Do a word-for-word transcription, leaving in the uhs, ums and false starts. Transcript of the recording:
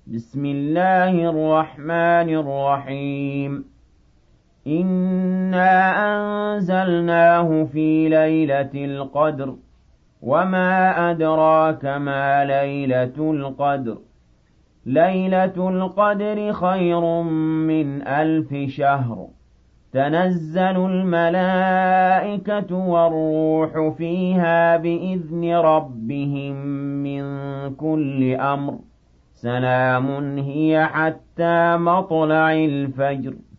بسم الله الرحمن الرحيم إنا أنزلناه في ليلة القدر وما أدراك ما ليلة القدر ليلة القدر خير من ألف شهر تنزل الملائكة والروح فيها بإذن ربهم من كل أمر سلام هي حتى مطلع الفجر